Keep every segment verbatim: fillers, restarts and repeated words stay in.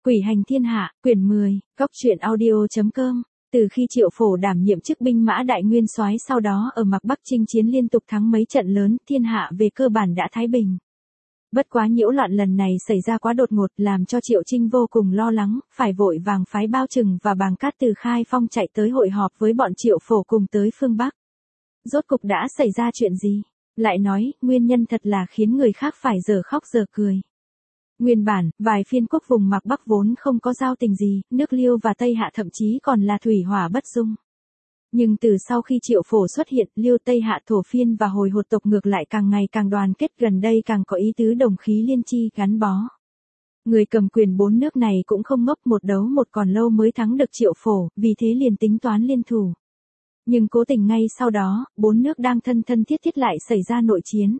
Quỷ hành thiên hạ, quyển mười, góc truyện audio.com. Từ khi Triệu Phổ đảm nhiệm chức binh mã đại nguyên soái, sau đó ở Mạc Bắc chinh chiến liên tục thắng mấy trận lớn, thiên hạ về cơ bản đã thái bình. Bất quá nhiễu loạn lần này xảy ra quá đột ngột, làm cho Triệu Trinh vô cùng lo lắng, phải vội vàng phái Bao Trừng và Bàng Cát từ Khai Phong chạy tới hội họp với bọn Triệu Phổ cùng tới phương Bắc. Rốt cục đã xảy ra chuyện gì? Lại nói, nguyên nhân thật là khiến người khác phải giờ khóc giờ cười. Nguyên bản, vài phiên quốc vùng Mạc Bắc vốn không có giao tình gì, nước Liêu và Tây Hạ thậm chí còn là thủy hỏa bất dung. Nhưng từ sau khi Triệu Phổ xuất hiện, Liêu Tây Hạ thổ phiên và hồi hột tộc ngược lại càng ngày càng đoàn kết, gần đây càng có ý tứ đồng khí liên chi gắn bó. Người cầm quyền bốn nước này cũng không ngốc, một đấu một còn lâu mới thắng được Triệu Phổ, vì thế liền tính toán liên thủ. Nhưng cố tình ngay sau đó, bốn nước đang thân thân thiết thiết lại xảy ra nội chiến.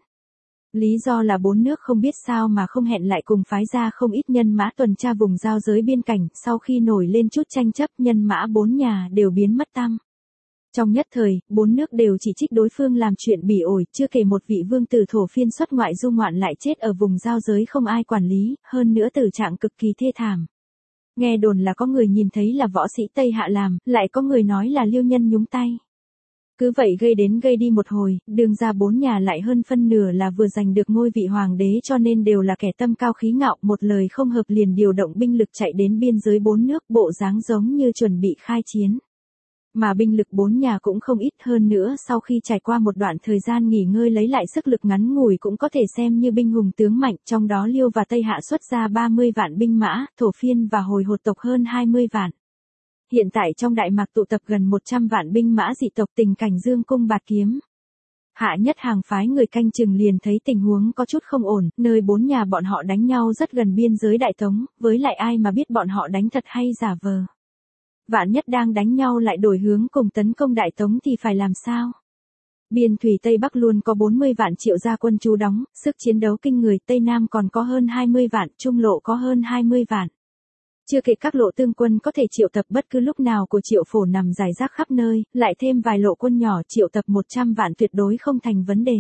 Lý do là bốn nước không biết sao mà không hẹn lại cùng phái ra không ít nhân mã tuần tra vùng giao giới biên cảnh, sau khi nổi lên chút tranh chấp, nhân mã bốn nhà đều biến mất tăm. Trong nhất thời, bốn nước đều chỉ trích đối phương làm chuyện bỉ ổi, chưa kể một vị vương tử thổ phiên xuất ngoại du ngoạn lại chết ở vùng giao giới không ai quản lý, hơn nữa tử trạng cực kỳ thê thảm. Nghe đồn là có người nhìn thấy là võ sĩ Tây Hạ làm, lại có người nói là Liêu nhân nhúng tay. Cứ vậy gây đến gây đi một hồi, đường ra bốn nhà lại hơn phân nửa là vừa giành được ngôi vị hoàng đế, cho nên đều là kẻ tâm cao khí ngạo, một lời không hợp liền điều động binh lực chạy đến biên giới bốn nước, bộ dáng giống như chuẩn bị khai chiến. Mà binh lực bốn nhà cũng không ít, hơn nữa sau khi trải qua một đoạn thời gian nghỉ ngơi lấy lại sức lực ngắn ngủi cũng có thể xem như binh hùng tướng mạnh, trong đó Liêu và Tây Hạ xuất ra ba mươi vạn binh mã, thổ phiên và hồi hột tộc hơn hai mươi vạn. Hiện tại trong Đại Mạc tụ tập gần một trăm vạn binh mã dị tộc, tình cảnh dương cung bạt kiếm. Hạ Nhất Hàng phái người canh chừng liền thấy tình huống có chút không ổn, nơi bốn nhà bọn họ đánh nhau rất gần biên giới Đại Tống, với lại ai mà biết bọn họ đánh thật hay giả vờ. Vạn nhất đang đánh nhau lại đổi hướng cùng tấn công Đại Tống thì phải làm sao? Biên thủy Tây Bắc luôn có bốn mươi vạn Triệu gia quân trú đóng, sức chiến đấu kinh người, Tây Nam còn có hơn hai mươi vạn, Trung lộ có hơn hai mươi vạn. Chưa kể các lộ tương quân có thể triệu tập bất cứ lúc nào của Triệu Phổ nằm rải rác khắp nơi, lại thêm vài lộ quân nhỏ triệu tập một trăm vạn tuyệt đối không thành vấn đề.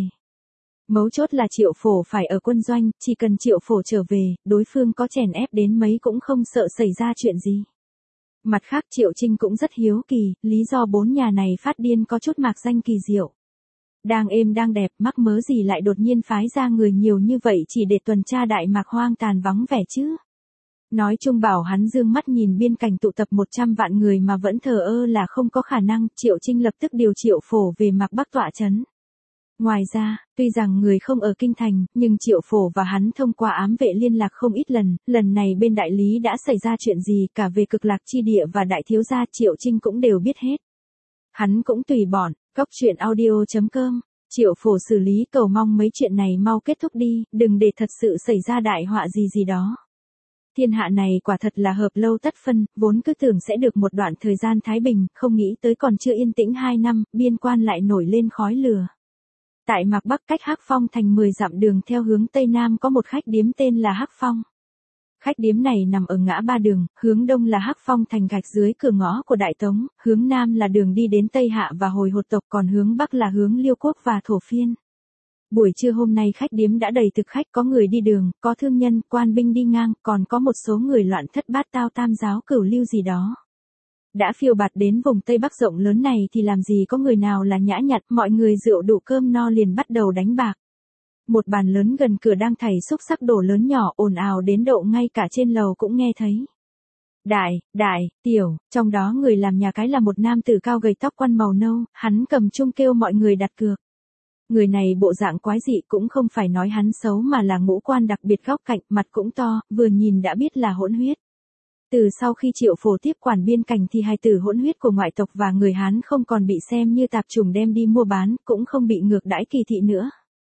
Mấu chốt là Triệu Phổ phải ở quân doanh, chỉ cần Triệu Phổ trở về, đối phương có chèn ép đến mấy cũng không sợ xảy ra chuyện gì. Mặt khác Triệu Trinh cũng rất hiếu kỳ, lý do bốn nhà này phát điên có chút mạc danh kỳ diệu. Đang êm đang đẹp, mắc mớ gì lại đột nhiên phái ra người nhiều như vậy chỉ để tuần tra Đại Mạc hoang tàn vắng vẻ chứ? Nói chung bảo hắn dương mắt nhìn biên cảnh tụ tập một trăm vạn người mà vẫn thờ ơ là không có khả năng, Triệu Trinh lập tức điều Triệu Phổ về Mạc Bắc tọa trấn. Ngoài ra, tuy rằng người không ở kinh thành, nhưng Triệu Phổ và hắn thông qua ám vệ liên lạc không ít lần, lần này bên đại lý đã xảy ra chuyện gì, cả về cực lạc chi địa và đại thiếu gia Triệu Trinh cũng đều biết hết. Hắn cũng tùy bọn, góc truyện audio.com. Triệu Phổ xử lý, cầu mong mấy chuyện này mau kết thúc đi, đừng để thật sự xảy ra đại họa gì gì đó. Thiên hạ này quả thật là hợp lâu tất phân, vốn cứ tưởng sẽ được một đoạn thời gian thái bình, không nghĩ tới còn chưa yên tĩnh hai năm, biên quan lại nổi lên khói lửa. Tại Mạc Bắc cách Hắc Phong thành mười dặm đường theo hướng Tây Nam có một khách điếm tên là Hắc Phong. Khách điếm này nằm ở ngã ba đường, hướng đông là Hắc Phong thành gạch dưới cửa ngõ của Đại Tống, hướng nam là đường đi đến Tây Hạ và hồi hột tộc, còn hướng bắc là hướng Liêu quốc và thổ phiên. Buổi trưa hôm nay khách điếm đã đầy thực khách, có người đi đường, có thương nhân, quan binh đi ngang, còn có một số người loạn thất bát tao tam giáo cửu lưu gì đó. Đã phiêu bạt đến vùng Tây Bắc rộng lớn này thì làm gì có người nào là nhã nhặn, mọi người rượu đủ cơm no liền bắt đầu đánh bạc. Một bàn lớn gần cửa đang thảy xúc sắc đổ lớn nhỏ ồn ào đến độ ngay cả trên lầu cũng nghe thấy. Đại, đại, tiểu, trong đó người làm nhà cái là một nam tử cao gầy tóc quăn màu nâu, hắn cầm chung kêu mọi người đặt cược. Người này bộ dạng quái dị, cũng không phải nói hắn xấu mà là ngũ quan đặc biệt góc cạnh, mặt cũng to, vừa nhìn đã biết là hỗn huyết. Từ sau khi Triệu Phổ tiếp quản biên cảnh thì hai tử hỗn huyết của ngoại tộc và người Hán không còn bị xem như tạp chủng đem đi mua bán, cũng không bị ngược đãi kỳ thị nữa.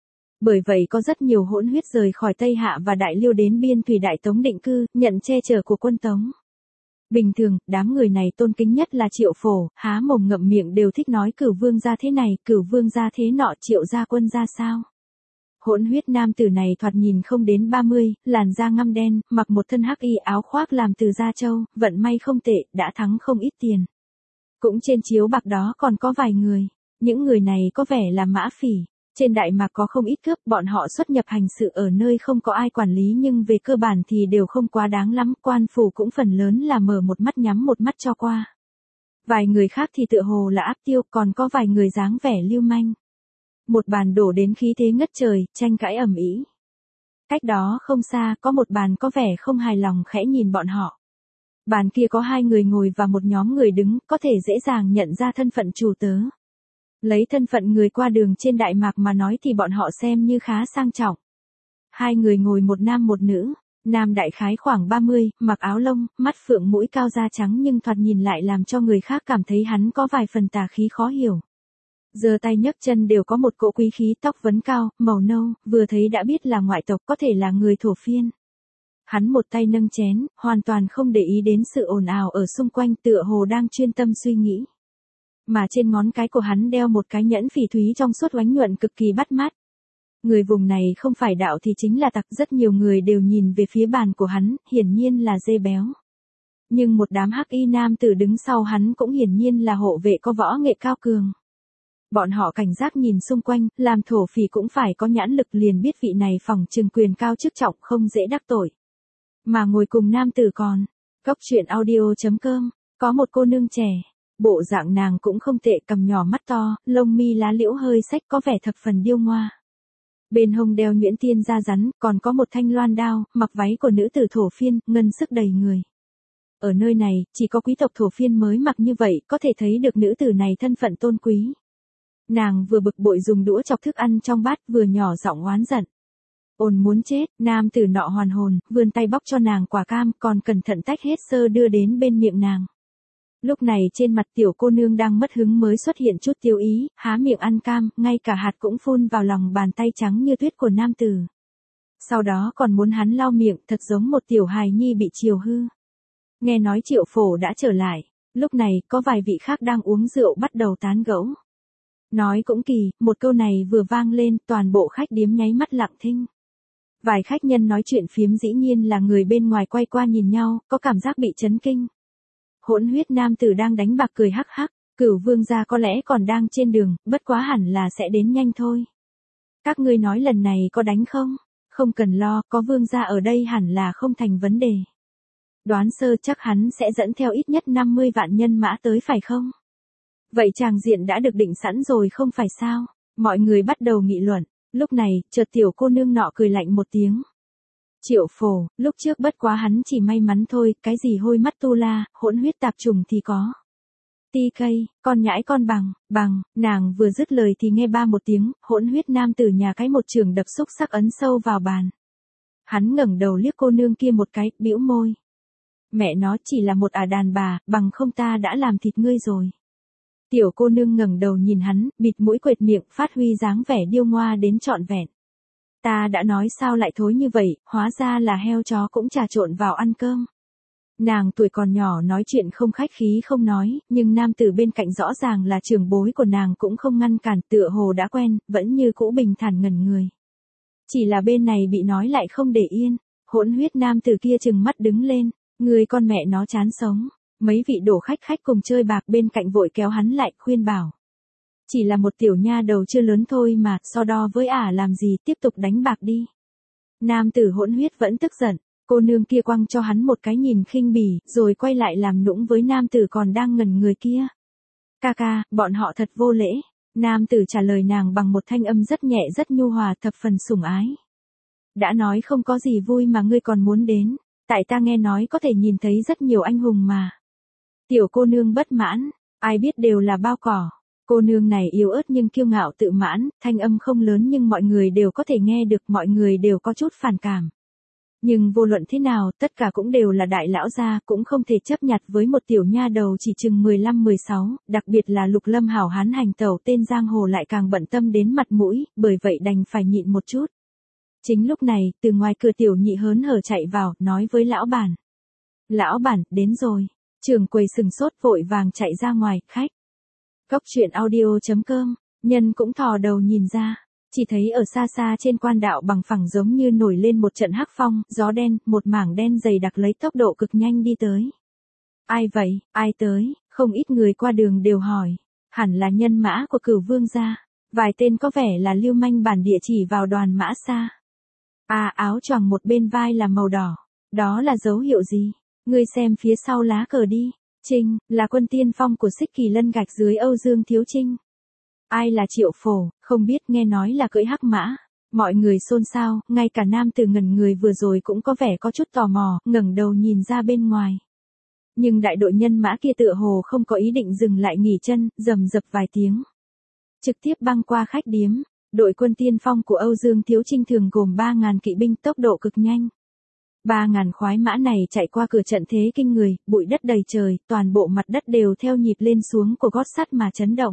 Bởi vậy có rất nhiều hỗn huyết rời khỏi Tây Hạ và Đại Liêu đến biên thủy Đại Tống định cư, nhận che chở của quân Tống. Bình thường, đám người này tôn kính nhất là Triệu Phổ, há mồm ngậm miệng đều thích nói cửu vương gia thế này, cửu vương gia thế nọ, Triệu gia quân gia sao. Hỗn huyết nam tử này thoạt nhìn không đến ba mươi, làn da ngăm đen, mặc một thân hắc y áo khoác làm từ da trâu, vận may không tệ, đã thắng không ít tiền. Cũng trên chiếu bạc đó còn có vài người, những người này có vẻ là mã phỉ. Trên Đại Mạc có không ít cướp, bọn họ xuất nhập hành sự ở nơi không có ai quản lý nhưng về cơ bản thì đều không quá đáng lắm, quan phủ cũng phần lớn là mở một mắt nhắm một mắt cho qua. Vài người khác thì tựa hồ là áp tiêu, còn có vài người dáng vẻ lưu manh. Một bàn đổ đến khí thế ngất trời, tranh cãi ầm ĩ. Cách đó không xa, có một bàn có vẻ không hài lòng khẽ nhìn bọn họ. Bàn kia có hai người ngồi và một nhóm người đứng, có thể dễ dàng nhận ra thân phận chủ tớ. Lấy thân phận người qua đường trên Đại Mạc mà nói thì bọn họ xem như khá sang trọng. Hai người ngồi một nam một nữ, nam đại khái khoảng ba mươi, mặc áo lông, mắt phượng mũi cao da trắng nhưng thoạt nhìn lại làm cho người khác cảm thấy hắn có vài phần tà khí khó hiểu. Giơ tay nhấc chân đều có một cỗ quý khí, tóc vấn cao, màu nâu, vừa thấy đã biết là ngoại tộc, có thể là người thổ phiên. Hắn một tay nâng chén, hoàn toàn không để ý đến sự ồn ào ở xung quanh, tựa hồ đang chuyên tâm suy nghĩ. Mà trên ngón cái của hắn đeo một cái nhẫn phỉ thúy trong suốt oánh nhuận cực kỳ bắt mắt. Người vùng này không phải đạo thì chính là tặc, rất nhiều người đều nhìn về phía bàn của hắn, hiển nhiên là dê béo. Nhưng một đám hắc y nam tử đứng sau hắn cũng hiển nhiên là hộ vệ có võ nghệ cao cường. Bọn họ cảnh giác nhìn xung quanh, làm thổ phỉ cũng phải có nhãn lực, liền biết vị này phỏng chừng quyền cao chức trọng không dễ đắc tội. Mà ngồi cùng nam tử còn, Cốc truyện audio chấm com, có một cô nương trẻ. Bộ dạng nàng cũng không tệ, cằm nhỏ mắt to, lông mi lá liễu hơi xách có vẻ thập phần điêu ngoa. Bên hông đeo nhuyễn tiên da rắn, còn có một thanh loan đao, mặc váy của nữ tử thổ phiên, ngân sức đầy người. Ở nơi này, chỉ có quý tộc thổ phiên mới mặc như vậy, có thể thấy được nữ tử này thân phận tôn quý. Nàng vừa bực bội dùng đũa chọc thức ăn trong bát, vừa nhỏ giọng oán giận. Ồn muốn chết, nam tử nọ hoàn hồn, vươn tay bóc cho nàng quả cam, còn cẩn thận tách hết sơ đưa đến bên miệng nàng. Lúc này trên mặt tiểu cô nương đang mất hứng mới xuất hiện chút tiêu ý, há miệng ăn cam, ngay cả hạt cũng phun vào lòng bàn tay trắng như tuyết của nam tử. Sau đó còn muốn hắn lau miệng, thật giống một tiểu hài nhi bị chiều hư. Nghe nói Triệu Phổ đã trở lại, lúc này có vài vị khác đang uống rượu bắt đầu tán gẫu. Nói cũng kỳ, một câu này vừa vang lên, toàn bộ khách điếm nháy mắt lặng thinh. Vài khách nhân nói chuyện phiếm dĩ nhiên là người bên ngoài quay qua nhìn nhau, có cảm giác bị chấn kinh. Hỗn huyết nam tử đang đánh bạc cười hắc hắc, Cửu vương gia có lẽ còn đang trên đường, bất quá hẳn là sẽ đến nhanh thôi. Các ngươi nói lần này có đánh không? Không cần lo, có vương gia ở đây hẳn là không thành vấn đề. Đoán sơ chắc hắn sẽ dẫn theo ít nhất năm mươi vạn nhân mã tới phải không? Vậy tràng diện đã được định sẵn rồi không phải sao? Mọi người bắt đầu nghị luận, lúc này, chợt tiểu cô nương nọ cười lạnh một tiếng. Triệu Phổ, lúc trước bất quá hắn chỉ may mắn thôi, cái gì hôi mắt tu la, hỗn huyết tạp trùng thì có. Ti cây, con nhãi con bằng, bằng, nàng vừa dứt lời thì nghe ba một tiếng, hỗn huyết nam tử nhà cái một trường đập xúc sắc ấn sâu vào bàn. Hắn ngẩng đầu liếc cô nương kia một cái, bĩu môi. Mẹ nó chỉ là một ả đàn bà, bằng không ta đã làm thịt ngươi rồi. Tiểu cô nương ngẩng đầu nhìn hắn, bịt mũi quệt miệng, phát huy dáng vẻ điêu ngoa đến trọn vẹn. Ta đã nói sao lại thối như vậy, hóa ra là heo chó cũng trà trộn vào ăn cơm. Nàng tuổi còn nhỏ nói chuyện không khách khí không nói, nhưng nam tử bên cạnh rõ ràng là trưởng bối của nàng cũng không ngăn cản, tựa hồ đã quen, vẫn như cũ bình thản ngẩn người. Chỉ là bên này bị nói lại không để yên, hỗn huyết nam tử kia trừng mắt đứng lên, người con mẹ nó chán sống. Mấy vị đổ khách khách cùng chơi bạc bên cạnh vội kéo hắn lại, khuyên bảo. Chỉ là một tiểu nha đầu chưa lớn thôi mà, so đo với ả làm gì, tiếp tục đánh bạc đi. Nam tử hỗn huyết vẫn tức giận, cô nương kia quăng cho hắn một cái nhìn khinh bỉ, rồi quay lại làm nũng với nam tử còn đang ngẩn người kia. Ca ca, bọn họ thật vô lễ. Nam tử trả lời nàng bằng một thanh âm rất nhẹ rất nhu hòa, thập phần sủng ái. Đã nói không có gì vui mà ngươi còn muốn đến, tại ta nghe nói có thể nhìn thấy rất nhiều anh hùng mà. Tiểu cô nương bất mãn, ai biết đều là bao cỏ. Cô nương này yếu ớt nhưng kiêu ngạo tự mãn, thanh âm không lớn nhưng mọi người đều có thể nghe được, mọi người đều có chút phản cảm. Nhưng vô luận thế nào, tất cả cũng đều là đại lão gia, cũng không thể chấp nhặt với một tiểu nha đầu chỉ chừng mười lăm mười sáu, đặc biệt là Lục Lâm hảo hán hành tẩu tên giang hồ lại càng bận tâm đến mặt mũi, bởi vậy đành phải nhịn một chút. Chính lúc này, từ ngoài cửa tiểu nhị hớn hở chạy vào, nói với lão bản. Lão bản, đến rồi. Trưởng quầy sừng sốt vội vàng chạy ra ngoài, khách. Cốc truyện audio chấm com, nhân cũng thò đầu nhìn ra, chỉ thấy ở xa xa trên quan đạo bằng phẳng giống như nổi lên một trận hắc phong, gió đen, một mảng đen dày đặc lấy tốc độ cực nhanh đi tới. Ai vậy, ai tới, không ít người qua đường đều hỏi, hẳn là nhân mã của Cửu vương gia. Vài tên có vẻ là lưu manh bản địa chỉ vào Đoàn Mã Sa. À, áo choàng một bên vai là màu đỏ. Đó là dấu hiệu gì? Ngươi xem phía sau lá cờ đi. Trinh, là quân tiên phong của Xích Kỳ Lân gạch dưới Âu Dương Thiếu Trinh. Ai là Triệu Phổ, không biết, nghe nói là cưỡi hắc mã. Mọi người xôn xao, ngay cả nam tử ngẩn người vừa rồi cũng có vẻ có chút tò mò, ngẩng đầu nhìn ra bên ngoài. Nhưng đại đội nhân mã kia tựa hồ không có ý định dừng lại nghỉ chân, rầm rập vài tiếng. Trực tiếp băng qua khách điếm. Đội quân tiên phong của Âu Dương Thiếu Trinh thường gồm ba ngàn kỵ binh tốc độ cực nhanh. ba ngàn khoái mã này chạy qua cửa trận thế kinh người, bụi đất đầy trời, toàn bộ mặt đất đều theo nhịp lên xuống của gót sắt mà chấn động.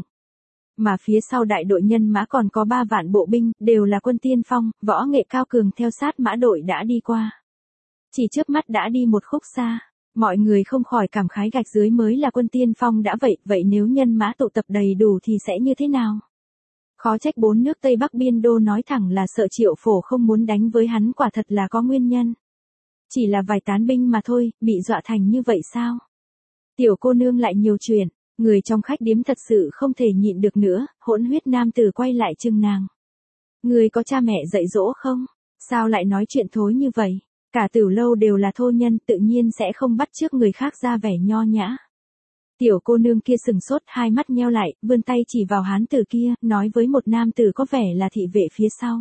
Mà phía sau đại đội nhân mã còn có ba vạn bộ binh, đều là quân tiên phong, võ nghệ cao cường theo sát mã đội đã đi qua. Chỉ chớp mắt đã đi một khúc xa, mọi người không khỏi cảm khái gạch dưới mới là quân tiên phong đã vậy, vậy nếu nhân mã tụ tập đầy đủ thì sẽ như thế nào? Khó trách bốn nước Tây Bắc Biên Đô nói thẳng là sợ Triệu Phổ không muốn đánh với hắn, quả thật là có nguyên nhân. Chỉ là vài tán binh mà thôi, bị dọa thành như vậy sao? Tiểu cô nương lại nhiều chuyện, người trong khách điếm thật sự không thể nhịn được nữa, hỗn huyết nam tử quay lại chừng nàng. Người có cha mẹ dạy dỗ không? Sao lại nói chuyện thối như vậy? Cả Tử Lâu đều là thô nhân, tự nhiên sẽ không bắt chước người khác ra vẻ nho nhã. Tiểu cô nương kia sừng sốt, hai mắt nheo lại, vươn tay chỉ vào hán tử kia, nói với một nam tử có vẻ là thị vệ phía sau.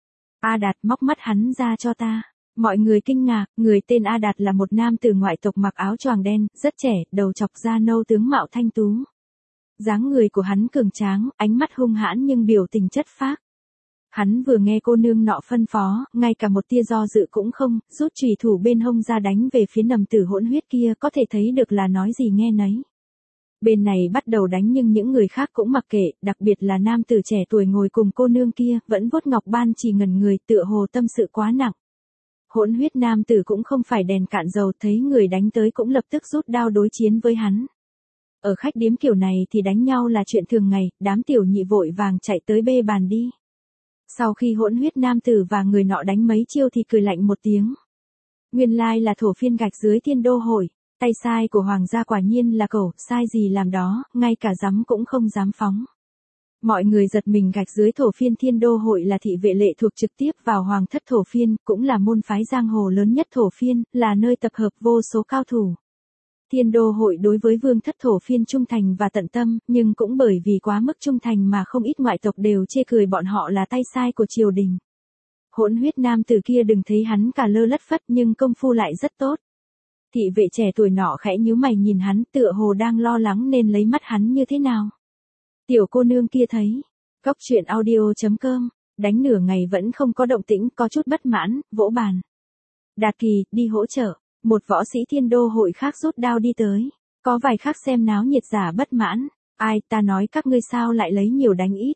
A Đạt, móc mắt hắn ra cho ta. Mọi người kinh ngạc, người tên A Đạt là một nam tử ngoại tộc mặc áo choàng đen, rất trẻ, đầu chọc da nâu, tướng mạo thanh tú. Dáng người của hắn cường tráng, ánh mắt hung hãn nhưng biểu tình chất phác. Hắn vừa nghe cô nương nọ phân phó, ngay cả một tia do dự cũng không, rút chùy thủ bên hông ra đánh về phía nầm tử hỗn huyết kia, có thể thấy được là nói gì nghe nấy. Bên này bắt đầu đánh nhưng những người khác cũng mặc kệ, đặc biệt là nam tử trẻ tuổi ngồi cùng cô nương kia, vẫn vuốt ngọc ban chỉ ngẩn người, tựa hồ tâm sự quá nặng. Hỗn huyết nam tử cũng không phải đèn cạn dầu, thấy người đánh tới cũng lập tức rút đao đối chiến với hắn. Ở khách điếm kiểu này thì đánh nhau là chuyện thường ngày, đám tiểu nhị vội vàng chạy tới bê bàn đi. Sau khi hỗn huyết nam tử và người nọ đánh mấy chiêu thì cười lạnh một tiếng. Nguyên lai là thổ phiên gạch dưới Thiên Đô Hội, tay sai của hoàng gia quả nhiên là cẩu, sai gì làm đó, ngay cả dám cũng không dám phóng. Mọi người giật mình, gạch dưới thổ phiên Thiên Đô Hội là thị vệ lệ thuộc trực tiếp vào hoàng thất thổ phiên, cũng là môn phái giang hồ lớn nhất thổ phiên, là nơi tập hợp vô số cao thủ. Thiên Đô Hội đối với vương thất thổ phiên trung thành và tận tâm, nhưng cũng bởi vì quá mức trung thành mà không ít ngoại tộc đều chê cười bọn họ là tay sai của triều đình. Hỗn huyết nam tử kia đừng thấy hắn cả lơ lất phất nhưng công phu lại rất tốt. Thị vệ trẻ tuổi nọ khẽ nhíu mày nhìn hắn, tựa hồ đang lo lắng nên lấy mắt hắn như thế nào. Tiểu cô nương kia thấy, Góc Truyện Audio chấm com, đánh nửa ngày vẫn không có động tĩnh, có chút bất mãn, vỗ bàn. Đạt Kỳ, đi hỗ trợ. Một võ sĩ Thiên Đô Hội khác rút đao đi tới. Có vài khác xem náo nhiệt giả bất mãn. Ai, ta nói các ngươi sao lại lấy nhiều đánh ít.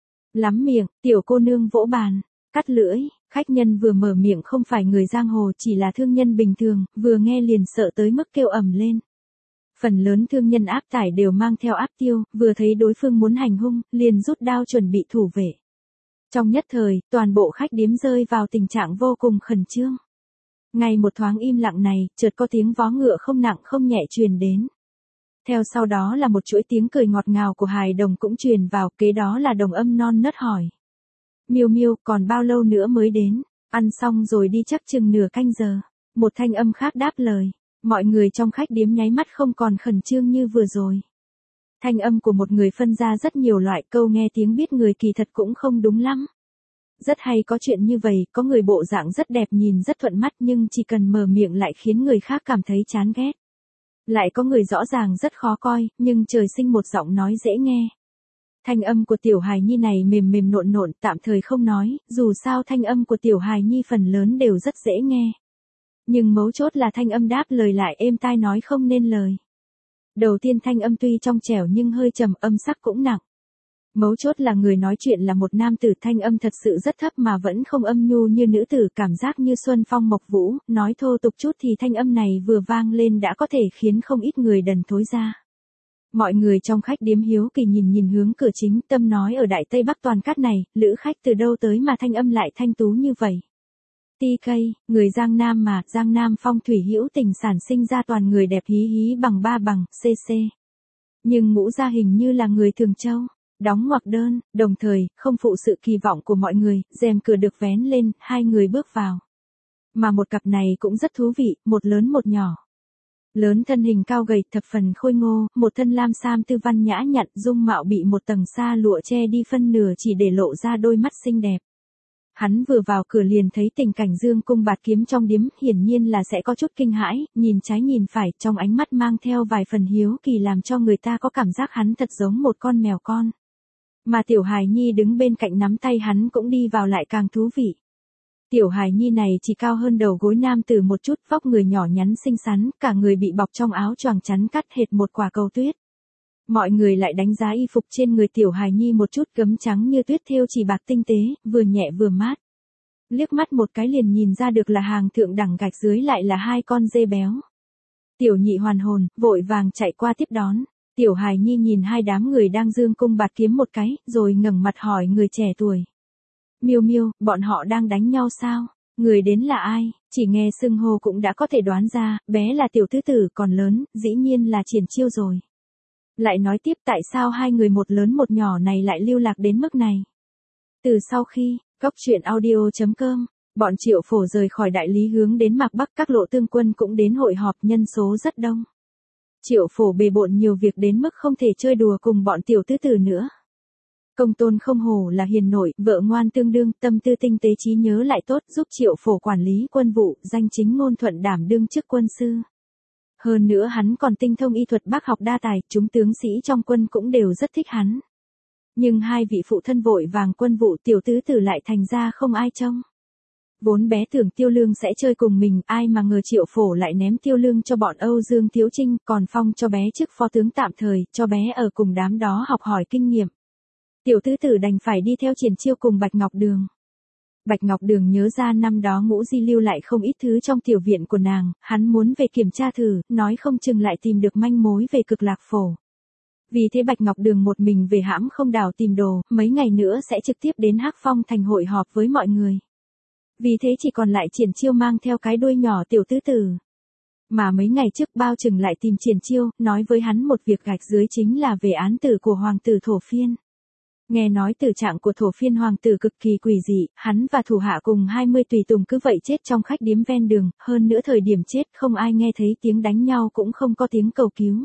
Lắm miệng, tiểu cô nương vỗ bàn, cắt lưỡi, khách nhân vừa mở miệng không phải người giang hồ, chỉ là thương nhân bình thường, vừa nghe liền sợ tới mức kêu ầm lên. Phần lớn thương nhân áp tải đều mang theo áp tiêu, vừa thấy đối phương muốn hành hung, liền rút đao chuẩn bị thủ vệ. Trong nhất thời, toàn bộ khách điếm rơi vào tình trạng vô cùng khẩn trương. Ngay một thoáng im lặng này, chợt có tiếng vó ngựa không nặng không nhẹ truyền đến. Theo sau đó là một chuỗi tiếng cười ngọt ngào của hài đồng cũng truyền vào, kế đó là đồng âm non nớt hỏi. Miêu Miêu, còn bao lâu nữa mới đến? Ăn xong rồi đi chắc chừng nửa canh giờ. Một thanh âm khác đáp lời. Mọi người trong khách điếm nháy mắt không còn khẩn trương như vừa rồi. Thanh âm của một người phân ra rất nhiều loại, câu nghe tiếng biết người kỳ thật cũng không đúng lắm. Rất hay có chuyện như vậy, có người bộ dạng rất đẹp nhìn rất thuận mắt nhưng chỉ cần mở miệng lại khiến người khác cảm thấy chán ghét. Lại có người rõ ràng rất khó coi, nhưng trời sinh một giọng nói dễ nghe. Thanh âm của tiểu hài nhi này mềm mềm nộn nộn, tạm thời không nói, dù sao thanh âm của tiểu hài nhi phần lớn đều rất dễ nghe. Nhưng mấu chốt là thanh âm đáp lời lại êm tai nói không nên lời. Đầu tiên thanh âm tuy trong trẻo nhưng hơi trầm, âm sắc cũng nặng. Mấu chốt là người nói chuyện là một nam tử, thanh âm thật sự rất thấp mà vẫn không âm nhu như nữ tử, cảm giác như xuân phong mộc vũ, nói thô tục chút thì thanh âm này vừa vang lên đã có thể khiến không ít người đần thối ra. Mọi người trong khách điếm hiếu kỳ nhìn nhìn hướng cửa chính, tâm nói ở Đại Tây Bắc toàn cát này, lữ khách từ đâu tới mà thanh âm lại thanh tú như vậy. tê ca, người Giang Nam mà, Giang Nam phong thủy hữu tình sản sinh ra toàn người đẹp hí hí bằng ba bằng, xê xê. Nhưng ngũ gia hình như là người Thường Châu. Đóng ngoặc đơn, đồng thời, không phụ sự kỳ vọng của mọi người, rèm cửa được vén lên, hai người bước vào. Mà một cặp này cũng rất thú vị, một lớn một nhỏ. Lớn thân hình cao gầy, thập phần khôi ngô, một thân lam sam tư văn nhã nhặn, dung mạo bị một tầng sa lụa che đi phân nửa chỉ để lộ ra đôi mắt xinh đẹp. Hắn vừa vào cửa liền thấy tình cảnh dương cung bạt kiếm trong điếm, hiển nhiên là sẽ có chút kinh hãi, nhìn trái nhìn phải, trong ánh mắt mang theo vài phần hiếu kỳ làm cho người ta có cảm giác hắn thật giống một con mèo con. Mà tiểu hài nhi đứng bên cạnh nắm tay hắn cũng đi vào lại càng thú vị. Tiểu hài nhi này chỉ cao hơn đầu gối nam tử một chút, vóc người nhỏ nhắn xinh xắn, cả người bị bọc trong áo choàng chắn cắt hệt một quả cầu tuyết. Mọi người lại đánh giá y phục trên người tiểu hài nhi một chút, gấm trắng như tuyết thêu chỉ bạc tinh tế, vừa nhẹ vừa mát. Liếc mắt một cái liền nhìn ra được là hàng thượng đẳng, gạch dưới lại là hai con dê béo. Tiểu nhị hoàn hồn, vội vàng chạy qua tiếp đón. Tiểu hài nhi nhìn hai đám người đang dương cung bạt kiếm một cái, rồi ngẩng mặt hỏi người trẻ tuổi. Miêu miêu, bọn họ đang đánh nhau sao? Người đến là ai? Chỉ nghe xưng hô cũng đã có thể đoán ra, bé là tiểu tứ tử, còn lớn, dĩ nhiên là Triển Chiêu rồi. Lại nói tiếp tại sao hai người một lớn một nhỏ này lại lưu lạc đến mức này? Từ sau khi, Cóc truyện audio chấm com, bọn Triệu Phổ rời khỏi đại lý hướng đến Mạc Bắc, các lộ tương quân cũng đến hội họp, nhân số rất đông. Triệu Phổ bề bộn nhiều việc đến mức không thể chơi đùa cùng bọn tiểu tứ tử nữa. Công Tôn không hổ là hiền nội, vợ ngoan tương đương, tâm tư tinh tế, trí nhớ lại tốt, giúp Triệu Phổ quản lý quân vụ, danh chính ngôn thuận đảm đương chức quân sư. Hơn nữa hắn còn tinh thông y thuật, bác học đa tài, chúng tướng sĩ trong quân cũng đều rất thích hắn. Nhưng hai vị phụ thân vội vàng quân vụ, tiểu tứ tử lại thành ra không ai trông. Vốn bé tưởng Tiêu Lương sẽ chơi cùng mình, ai mà ngờ Triệu Phổ lại ném Tiêu Lương cho bọn Âu Dương Thiếu Trinh, còn phong cho bé chức phó tướng tạm thời, cho bé ở cùng đám đó học hỏi kinh nghiệm. Tiểu tứ tử đành phải đi theo Triển Chiêu cùng Bạch Ngọc Đường. Bạch Ngọc Đường nhớ ra năm đó Ngũ Di lưu lại không ít thứ trong tiểu viện của nàng, hắn muốn về kiểm tra thử, nói không chừng lại tìm được manh mối về Cực Lạc Phổ. Vì thế Bạch Ngọc Đường một mình về hãm không đảo tìm đồ, mấy ngày nữa sẽ trực tiếp đến Hắc Phong thành hội họp với mọi người. Vì thế chỉ còn lại Triển Chiêu mang theo cái đuôi nhỏ tiểu tứ tử. Mà mấy ngày trước Bao Trừng lại tìm Triển Chiêu, nói với hắn một việc gạch dưới chính là về án tử của hoàng tử Thổ Phiên. Nghe nói tử trạng của Thổ Phiên hoàng tử cực kỳ quỷ dị, hắn và thủ hạ cùng hai mươi tùy tùng cứ vậy chết trong khách điếm ven đường, hơn nữa thời điểm chết không ai nghe thấy tiếng đánh nhau, cũng không có tiếng cầu cứu.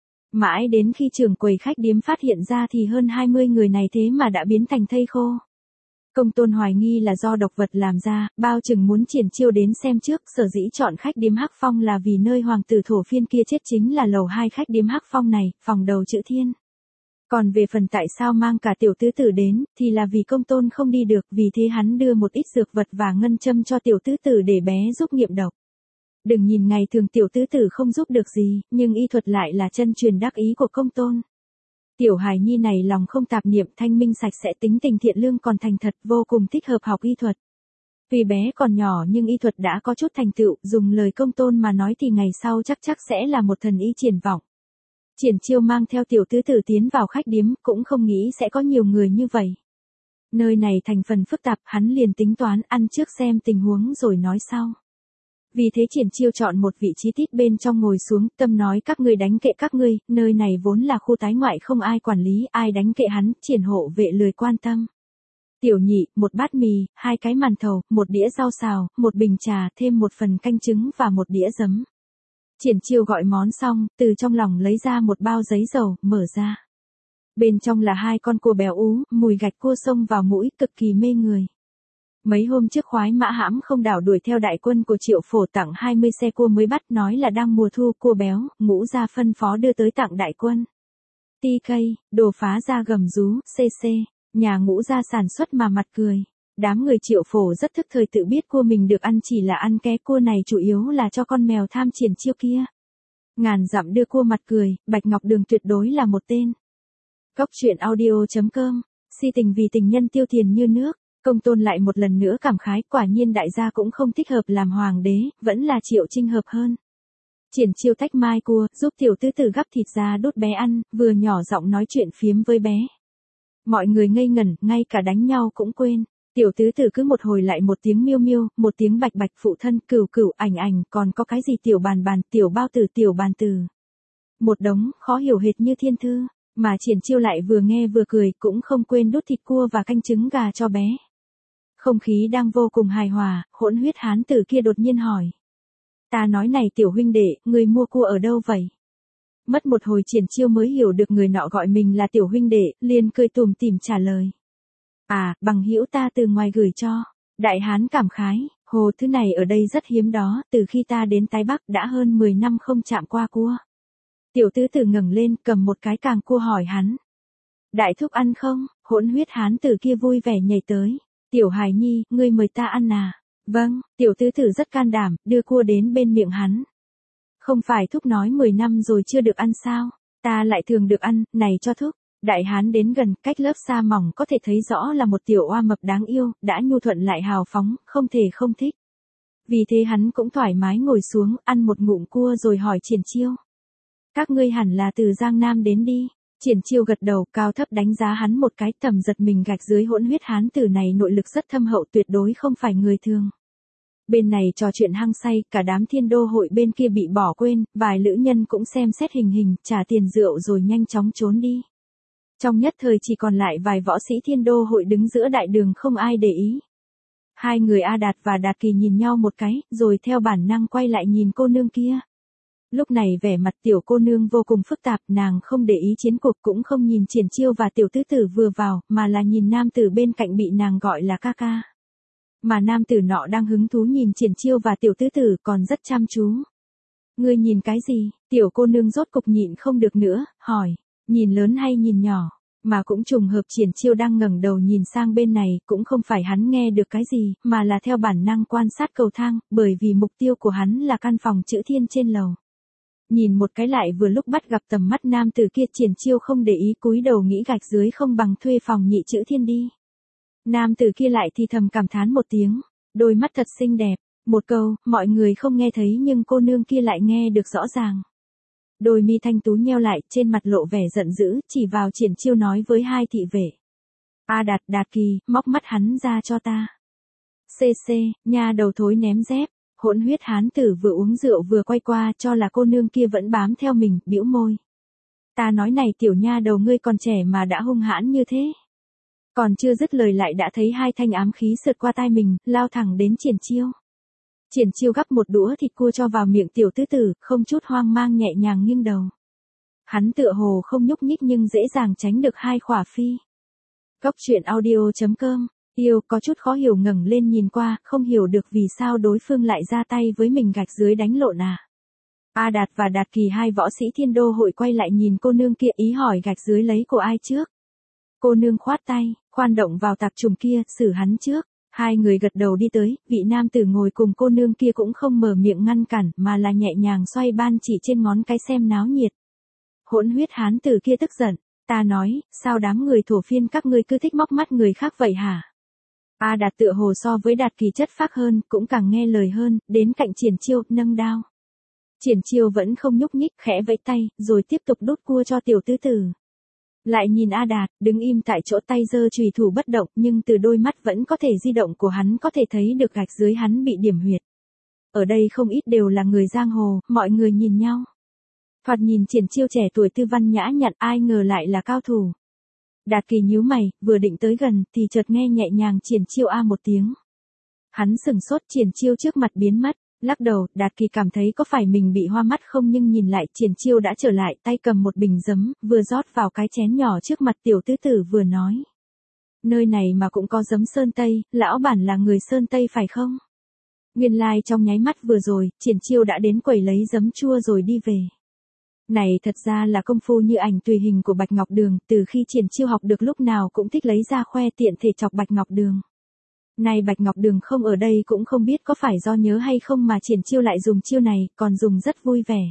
Mãi đến khi trưởng quầy khách điếm phát hiện ra thì hơn hai mươi người này thế mà đã biến thành thây khô. Công Tôn hoài nghi là do độc vật làm ra, Bao Trừng muốn Triển Chiêu đến xem trước, sở dĩ chọn khách điếm Hắc Phong là vì nơi hoàng tử Thổ Phiên kia chết chính là lầu hai khách điếm Hắc Phong này, phòng đầu chữ Thiên. Còn về phần tại sao mang cả tiểu tứ tử đến, thì là vì Công Tôn không đi được, vì thế hắn đưa một ít dược vật và ngân châm cho tiểu tứ tử để bé giúp nghiệm độc. Đừng nhìn ngày thường tiểu tứ tử không giúp được gì, nhưng y thuật lại là chân truyền đắc ý của Công Tôn. Tiểu hài nhi này lòng không tạp niệm, thanh minh sạch sẽ, tính tình thiện lương, còn thành thật, vô cùng thích hợp học y thuật. Vì bé còn nhỏ nhưng y thuật đã có chút thành tựu, dùng lời Công Tôn mà nói thì ngày sau chắc chắc sẽ là một thần y triển vọng. Triển Chiêu mang theo tiểu tứ tử tiến vào khách điếm, cũng không nghĩ sẽ có nhiều người như vậy. Nơi này thành phần phức tạp, hắn liền tính toán ăn trước xem tình huống rồi nói sau. Vì thế Triển Chiêu chọn một vị trí tít bên trong ngồi xuống, tâm nói các ngươi đánh kệ các ngươi, nơi này vốn là khu tái ngoại không ai quản lý, ai đánh kệ hắn, Triển hộ vệ lười quan tâm. Tiểu nhị, một bát mì, hai cái màn thầu, một đĩa rau xào, một bình trà, thêm một phần canh trứng và một đĩa giấm. Triển Chiêu gọi món xong, từ trong lòng lấy ra một bao giấy dầu, mở ra. Bên trong là hai con cua béo ú, mùi gạch cua xông vào mũi, cực kỳ mê người. Mấy hôm trước khoái mã hãm không đảo đuổi theo đại quân của Triệu Phổ tặng hai mươi xe cua mới bắt, nói là đang mùa thu, cua béo, Ngũ gia phân phó đưa tới tặng đại quân. Ti cây, đồ phá ra gầm rú, xê xê, nhà Ngũ gia sản xuất mà mặt cười. Đám người Triệu Phổ rất thức thời, tự biết cua mình được ăn chỉ là ăn ké, cua này chủ yếu là cho con mèo tham Triển Chiêu kia. Ngàn dặm đưa cua mặt cười, Bạch Ngọc Đường tuyệt đối là một tên. Cóc truyện audio chấm com, si tình vì tình nhân tiêu tiền như nước. Công Tôn lại một lần nữa cảm khái, quả nhiên đại gia cũng không thích hợp làm hoàng đế, vẫn là Triệu Trinh hợp hơn. Triển Chiêu tách mai cua, giúp tiểu tứ tử gắp thịt ra đút bé ăn, vừa nhỏ giọng nói chuyện phiếm với bé. Mọi người ngây ngẩn, ngay cả đánh nhau cũng quên. Tiểu tứ tử cứ một hồi lại một tiếng miêu miêu, một tiếng bạch bạch, phụ thân, cửu cửu, ảnh ảnh, còn có cái gì tiểu bàn bàn, tiểu bao tử, tiểu bàn tử. Một đống, khó hiểu hệt như thiên thư. Mà Triển Chiêu lại vừa nghe vừa cười, cũng không quên đút thịt cua và canh trứng gà cho bé. Không khí đang vô cùng hài hòa, Hỗn Huyết hán tử kia đột nhiên hỏi. Ta nói này tiểu huynh đệ, ngươi mua cua ở đâu vậy? Mất một hồi Triển Chiêu mới hiểu được người nọ gọi mình là tiểu huynh đệ, liền cười tủm tỉm trả lời. À, bằng hữu ta từ ngoài gửi cho. Đại hán cảm khái, hồ thứ này ở đây rất hiếm đó, từ khi ta đến Tái Bắc đã hơn mười năm không chạm qua cua. Tiểu tứ tử ngẩng lên, cầm một cái càng cua hỏi hắn. Đại thúc ăn không? Hỗn Huyết hán tử kia vui vẻ nhảy tới. Tiểu hài nhi, ngươi mời ta ăn à? Vâng, tiểu tứ tử rất can đảm, đưa cua đến bên miệng hắn. Không phải thúc nói mười năm rồi chưa được ăn sao? Ta lại thường được ăn, này cho thúc. Đại hán đến gần, cách lớp sa mỏng có thể thấy rõ là một tiểu oa mập đáng yêu, đã nhu thuận lại hào phóng, không thể không thích. Vì thế hắn cũng thoải mái ngồi xuống, ăn một ngụm cua rồi hỏi Triển Chiêu. Các ngươi hẳn là từ Giang Nam đến đi. Triển Chiêu gật đầu, cao thấp đánh giá hắn một cái, thầm giật mình gạch dưới Hỗn Huyết hán tử này nội lực rất thâm hậu, tuyệt đối không phải người thường. Bên này trò chuyện hăng say, cả đám Thiên Đô hội bên kia bị bỏ quên, vài lữ nhân cũng xem xét hình hình, trả tiền rượu rồi nhanh chóng trốn đi. Trong nhất thời chỉ còn lại vài võ sĩ Thiên Đô hội đứng giữa đại đường không ai để ý. Hai người A Đạt và Đạt Kỳ nhìn nhau một cái, rồi theo bản năng quay lại nhìn cô nương kia. Lúc này vẻ mặt tiểu cô nương vô cùng phức tạp, nàng không để ý chiến cuộc, cũng không nhìn Triển Chiêu và tiểu tứ tử vừa vào, mà là nhìn nam tử bên cạnh bị nàng gọi là ca ca. Mà nam tử nọ đang hứng thú nhìn Triển Chiêu và tiểu tứ tử, còn rất chăm chú. Ngươi nhìn cái gì? Tiểu cô nương rốt cục nhịn không được nữa, hỏi. Nhìn lớn hay nhìn nhỏ? Mà cũng trùng hợp Triển Chiêu đang ngẩng đầu nhìn sang bên này, cũng không phải hắn nghe được cái gì, mà là theo bản năng quan sát cầu thang, bởi vì mục tiêu của hắn là căn phòng chữ thiên trên lầu. Nhìn một cái lại vừa lúc bắt gặp tầm mắt nam tử kia, Triển Chiêu không để ý, cúi đầu nghĩ gạch dưới không bằng thuê phòng nhị chữ thiên đi. Nam tử kia lại thì thầm cảm thán một tiếng, đôi mắt thật xinh đẹp, một câu, mọi người không nghe thấy nhưng cô nương kia lại nghe được rõ ràng. Đôi mi thanh tú nheo lại, trên mặt lộ vẻ giận dữ, chỉ vào Triển Chiêu nói với hai thị vệ. A Đạt, Đạt Kỳ, móc mắt hắn ra cho ta. Xê xê, nha đầu thối ném dép. Hỗn Huyết hán tử vừa uống rượu vừa quay qua, cho là cô nương kia vẫn bám theo mình, bĩu môi. Ta nói này tiểu nha đầu, ngươi còn trẻ mà đã hung hãn như thế. Còn chưa dứt lời lại đã thấy hai thanh ám khí sượt qua tai mình, lao thẳng đến Triển Chiêu. Triển Chiêu gắp một đũa thịt cua cho vào miệng tiểu tứ tử, không chút hoang mang nhẹ nhàng nghiêng đầu. Hắn tựa hồ không nhúc nhích nhưng dễ dàng tránh được hai khỏa phi. Góc truyện audio chấm com. Yêu có chút khó hiểu ngẩng lên nhìn qua, không hiểu được vì sao đối phương lại ra tay với mình gạch dưới đánh lộn à. A Đạt và Đạt Kỳ, hai võ sĩ Thiên Đô hội, quay lại nhìn cô nương kia, ý hỏi gạch dưới lấy của ai trước. Cô nương khoát tay, khoan động vào tạp trùng kia, xử hắn trước. Hai người gật đầu đi tới, vị nam tử ngồi cùng cô nương kia cũng không mở miệng ngăn cản, mà là nhẹ nhàng xoay ban chỉ trên ngón cái xem náo nhiệt. Hỗn Huyết hán tử kia tức giận, ta nói, sao đám người thổ phiên các ngươi cứ thích móc mắt người khác vậy hả? A Đạt tựa hồ so với Đạt Kỳ chất phác hơn, cũng càng nghe lời hơn, đến cạnh Triển Chiêu, nâng đao. Triển Chiêu vẫn không nhúc nhích, khẽ vẫy tay, rồi tiếp tục đút cua cho tiểu tứ tử. Lại nhìn A Đạt, đứng im tại chỗ, tay giơ chùy thủ bất động, nhưng từ đôi mắt vẫn có thể di động của hắn có thể thấy được gạch dưới hắn bị điểm huyệt. Ở đây không ít đều là người giang hồ, mọi người nhìn nhau. Thoạt nhìn Triển Chiêu trẻ tuổi tư văn nhã nhặn, ai ngờ lại là cao thủ. Đạt Kỳ nhíu mày, vừa định tới gần, thì chợt nghe nhẹ nhàng Triển Chiêu a một tiếng. Hắn sừng sốt, Triển Chiêu trước mặt biến mất, lắc đầu, Đạt Kỳ cảm thấy có phải mình bị hoa mắt không, nhưng nhìn lại Triển Chiêu đã trở lại, tay cầm một bình giấm, vừa rót vào cái chén nhỏ trước mặt tiểu tứ tử vừa nói. Nơi này mà cũng có giấm Sơn Tây, lão bản là người Sơn Tây phải không? Nguyên lai like trong nháy mắt vừa rồi, Triển Chiêu đã đến quầy lấy giấm chua rồi đi về. Này thật ra là công phu như ảnh tùy hình của Bạch Ngọc Đường, từ khi Triển Chiêu học được lúc nào cũng thích lấy ra khoe tiện thể chọc Bạch Ngọc Đường. Nay Bạch Ngọc Đường không ở đây cũng không biết có phải do nhớ hay không mà Triển Chiêu lại dùng chiêu này, còn dùng rất vui vẻ.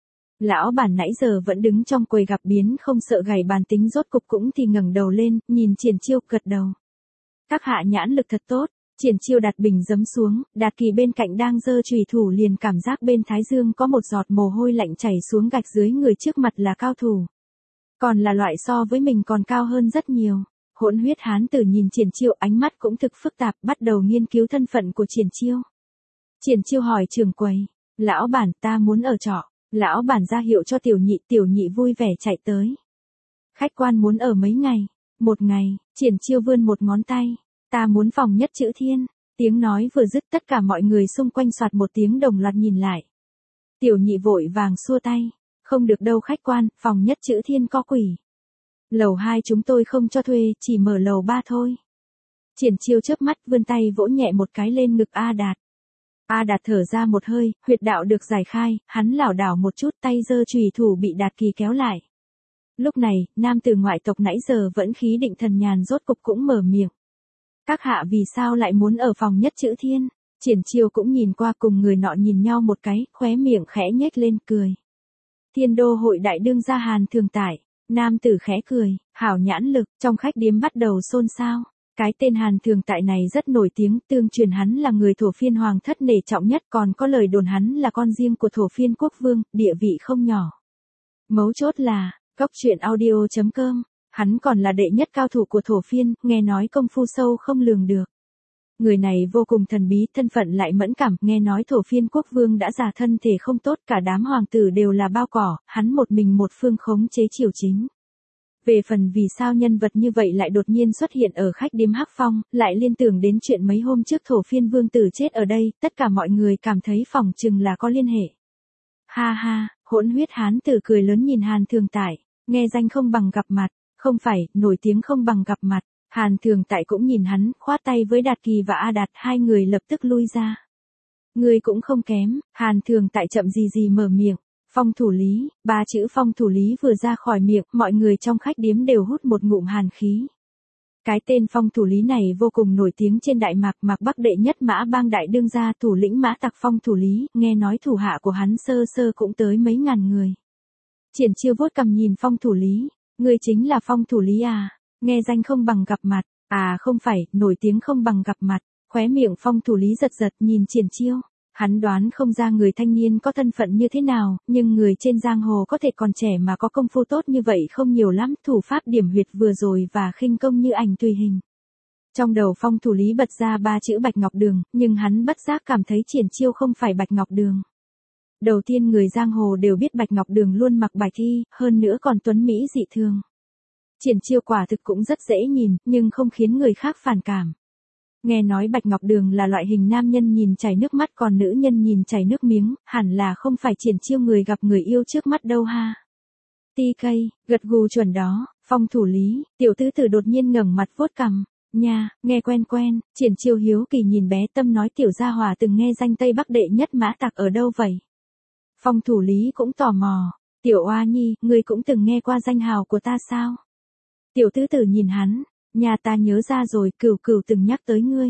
Lão bản nãy giờ vẫn đứng trong quầy gặp biến không sợ gảy bàn tính rốt cục cũng thì ngẩng đầu lên, nhìn Triển Chiêu, gật đầu. Các hạ nhãn lực thật tốt. Triển Chiêu đặt bình giấm xuống, Đạt Kỳ bên cạnh đang giơ chùy thủ liền cảm giác bên thái dương có một giọt mồ hôi lạnh chảy xuống gạch dưới người trước mặt là cao thủ. Còn là loại so với mình còn cao hơn rất nhiều. Hỗn Huyết hán tử nhìn Triển Chiêu, ánh mắt cũng thực phức tạp, bắt đầu nghiên cứu thân phận của Triển Chiêu. Triển Chiêu hỏi trưởng quầy, lão bản ta muốn ở trọ. Lão bản ra hiệu cho tiểu nhị, tiểu nhị vui vẻ chạy tới. Khách quan muốn ở mấy ngày? Một ngày, Triển Chiêu vươn một ngón tay. Ta muốn phòng nhất chữ thiên. Tiếng nói vừa dứt tất cả mọi người xung quanh soạt một tiếng đồng loạt nhìn lại. Tiểu nhị vội vàng xua tay. Không được đâu khách quan, phòng nhất chữ thiên có quỷ. Lầu hai chúng tôi không cho thuê, chỉ mở lầu ba thôi. Triển Chiêu chớp mắt vươn tay vỗ nhẹ một cái lên ngực A Đạt. A Đạt thở ra một hơi, huyệt đạo được giải khai, hắn lảo đảo một chút tay giơ chùy thủ bị Đạt Kỳ kéo lại. Lúc này, nam tử ngoại tộc nãy giờ vẫn khí định thần nhàn rốt cục cũng mở miệng. Các hạ vì sao lại muốn ở phòng nhất chữ thiên? Triển Chiêu cũng nhìn qua cùng người nọ nhìn nhau một cái, khóe miệng khẽ nhếch lên cười. Thiên đô hội đại đương gia Hàn Thường Tại. Nam tử khẽ cười, hảo nhãn lực, trong khách điếm bắt đầu xôn xao. Cái tên Hàn Thường Tại này rất nổi tiếng, tương truyền hắn là người thổ phiên hoàng thất nể trọng nhất, còn có lời đồn hắn là con riêng của thổ phiên quốc vương, địa vị không nhỏ. Mấu chốt là, cốc truyện audio chấm com, hắn còn là đệ nhất cao thủ của thổ phiên, nghe nói công phu sâu không lường được. Người này vô cùng thần bí, thân phận lại mẫn cảm, nghe nói thổ phiên quốc vương đã già thân thể không tốt, cả đám hoàng tử đều là bao cỏ, hắn một mình một phương khống chế triều chính. Về phần vì sao nhân vật như vậy lại đột nhiên xuất hiện ở khách điếm Hắc Phong, lại liên tưởng đến chuyện mấy hôm trước thổ phiên vương tử chết ở đây, tất cả mọi người cảm thấy phỏng chừng là có liên hệ. Ha ha, hỗn huyết hán tử cười lớn nhìn Hàn Thường Tại, nghe danh không bằng gặp mặt, không phải, nổi tiếng không bằng gặp mặt. Hàn Thường Tại cũng nhìn hắn, khoát tay với Đạt Kỳ và A Đạt, hai người lập tức lui ra. Người cũng không kém, Hàn Thường Tại chậm gì gì mở miệng. Phong thủ lý, ba chữ phong thủ lý vừa ra khỏi miệng, mọi người trong khách điếm đều hút một ngụm hàn khí. Cái tên phong thủ lý này vô cùng nổi tiếng trên Đại Mạc, Mạc Bắc đệ nhất mã bang đại đương gia thủ lĩnh mã tặc phong thủ lý, nghe nói thủ hạ của hắn sơ sơ cũng tới mấy ngàn người. Triển Chiêu vuốt cằm nhìn phong thủ lý, người chính là phong thủ lý à, nghe danh không bằng gặp mặt, à không phải, nổi tiếng không bằng gặp mặt, khóe miệng phong thủ lý giật giật nhìn Triển Chiêu. Hắn đoán không ra người thanh niên có thân phận như thế nào, nhưng người trên giang hồ có thể còn trẻ mà có công phu tốt như vậy không nhiều lắm, thủ pháp điểm huyệt vừa rồi và khinh công như ảnh tùy hình. Trong đầu phong thủ lý bật ra ba chữ Bạch Ngọc Đường, nhưng hắn bất giác cảm thấy Triển Chiêu không phải Bạch Ngọc Đường. Đầu tiên người giang hồ đều biết Bạch Ngọc Đường luôn mặc bạch y, hơn nữa còn tuấn mỹ dị thường. Triển Chiêu quả thực cũng rất dễ nhìn, nhưng không khiến người khác phản cảm. Nghe nói Bạch Ngọc Đường là loại hình nam nhân nhìn chảy nước mắt còn nữ nhân nhìn chảy nước miếng, hẳn là không phải Triển Chiêu người gặp người yêu trước mắt đâu ha. tê ca, gật gù chuẩn đó, phong thủ lý, tiểu tứ tử đột nhiên ngẩng mặt vuốt cằm, nha, nghe quen quen, Triển Chiêu hiếu kỳ nhìn bé Tâm nói tiểu gia hòa từng nghe danh Tây Bắc đệ nhất mã tặc ở đâu vậy. Phong thủ lý cũng tò mò, tiểu oa nhi, ngươi cũng từng nghe qua danh hào của ta sao? Tiểu tứ tử nhìn hắn. Nhà ta nhớ ra rồi, Cửu Cửu từng nhắc tới ngươi.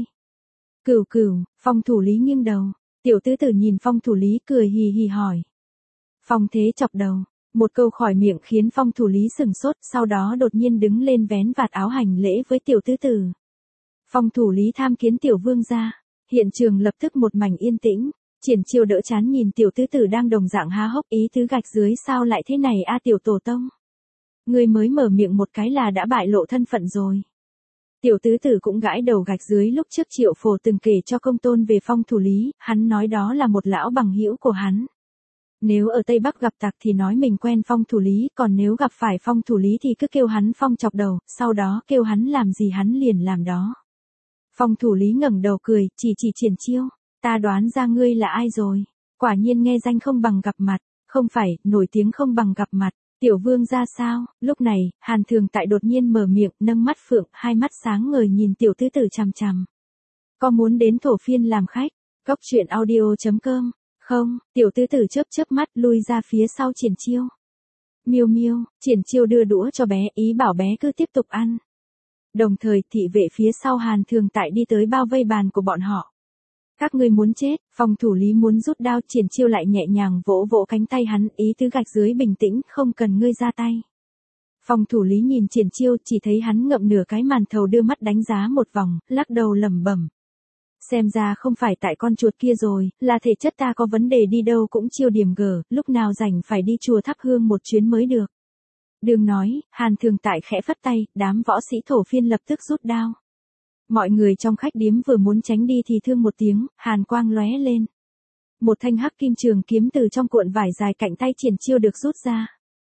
Cửu Cửu, phong thủ lý nghiêng đầu. Tiểu tứ tử nhìn phong thủ lý cười hì hì hỏi. Phong thế chọc đầu. Một câu khỏi miệng khiến phong thủ lý sừng sốt, sau đó đột nhiên đứng lên vén vạt áo hành lễ với tiểu tứ tử. Phong thủ lý tham kiến tiểu vương gia. Hiện trường lập tức một mảnh yên tĩnh. Triển Chiêu đỡ chán nhìn tiểu tứ tử đang đồng dạng há hốc, ý tứ gạch dưới sao lại thế này a tiểu tổ tông. Ngươi mới mở miệng một cái là đã bại lộ thân phận rồi. Tiểu tứ tử cũng gãi đầu gạch dưới lúc trước Triệu Phổ từng kể cho công tôn về phong thủ lý, hắn nói đó là một lão bằng hữu của hắn. Nếu ở Tây Bắc gặp tặc thì nói mình quen phong thủ lý, còn nếu gặp phải phong thủ lý thì cứ kêu hắn phong chọc đầu, sau đó kêu hắn làm gì hắn liền làm đó. Phong thủ lý ngẩng đầu cười, chỉ chỉ Triển Chiêu, ta đoán ra ngươi là ai rồi, quả nhiên nghe danh không bằng gặp mặt, không phải, nổi tiếng không bằng gặp mặt. Tiểu vương ra sao? Lúc này, Hàn Thường Tại đột nhiên mở miệng, nâng mắt phượng, hai mắt sáng ngời nhìn tiểu tứ tử chằm chằm. Có muốn đến thổ phiên làm khách? Cốc truyện audio chấm com. Không, tiểu tứ tử chớp chớp mắt lui ra phía sau Triển Chiêu. Miêu miêu, Triển Chiêu đưa đũa cho bé, ý bảo bé cứ tiếp tục ăn. Đồng thời thị vệ phía sau Hàn Thường Tại đi tới bao vây bàn của bọn họ. Các ngươi muốn chết, phong thủ lý muốn rút đao, Triển Chiêu lại nhẹ nhàng vỗ vỗ cánh tay hắn, ý tứ gạch dưới bình tĩnh, không cần ngươi ra tay. Phong thủ lý nhìn Triển Chiêu, chỉ thấy hắn ngậm nửa cái màn thầu đưa mắt đánh giá một vòng, lắc đầu lẩm bẩm. Xem ra không phải tại con chuột kia rồi, là thể chất ta có vấn đề đi đâu cũng chiêu điểm gở, lúc nào rảnh phải đi chùa thắp hương một chuyến mới được. Đừng nói, Hàn Thường Tại khẽ phất tay, đám võ sĩ thổ phiên lập tức rút đao. Mọi người trong khách điếm vừa muốn tránh đi thì thương một tiếng, hàn quang lóe lên. Một thanh hắc kim trường kiếm từ trong cuộn vải dài cạnh tay Triển Chiêu được rút ra.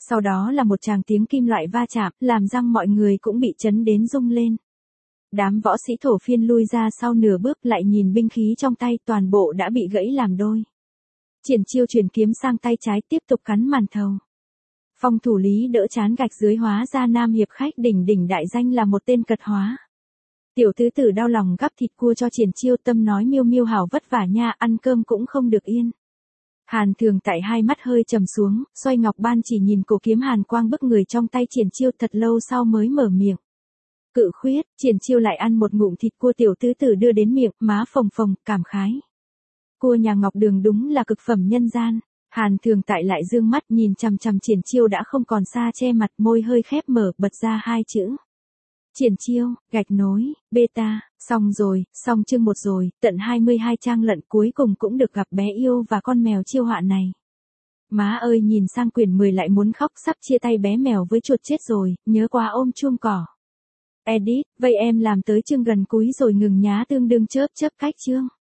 Sau đó là một tràng tiếng kim loại va chạm, làm răng mọi người cũng bị chấn đến rung lên. Đám võ sĩ thổ phiên lui ra sau nửa bước lại nhìn binh khí trong tay toàn bộ đã bị gãy làm đôi. Triển Chiêu chuyển kiếm sang tay trái tiếp tục cắn màn thầu. Phong thủ Lý đỡ chán gạch dưới hóa ra nam hiệp khách đỉnh đỉnh đại danh là một tên cật hóa. Tiểu tứ tử đau lòng gắp thịt cua cho Triển Chiêu, tâm nói miêu miêu hảo vất vả nha, ăn cơm cũng không được yên. Hàn Thường Tại hai mắt hơi trầm xuống, xoay ngọc ban chỉ nhìn cổ kiếm hàn quang bức người trong tay Triển Chiêu thật lâu sau mới mở miệng. Cự khuyết, Triển Chiêu lại ăn một ngụm thịt cua tiểu tứ tử đưa đến miệng, má phồng phồng, cảm khái. Cua nhà Ngọc Đường đúng là cực phẩm nhân gian. Hàn Thường Tại lại dương mắt nhìn chằm chằm Triển Chiêu đã không còn xa che mặt, môi hơi khép mở, bật ra hai chữ. Triển Chiêu, gạch nối, beta, xong rồi, xong chương một rồi, tận hai mươi hai trang lận cuối cùng cũng được gặp bé yêu và con mèo chiêu họa này. Má ơi, nhìn sang quyển mười lại muốn khóc, sắp chia tay bé mèo với chuột chết rồi, nhớ quá ôm chuông cỏ. Edit, vậy em làm tới chương gần cuối rồi ngừng nhá, tương đương chớp chớp cách chương.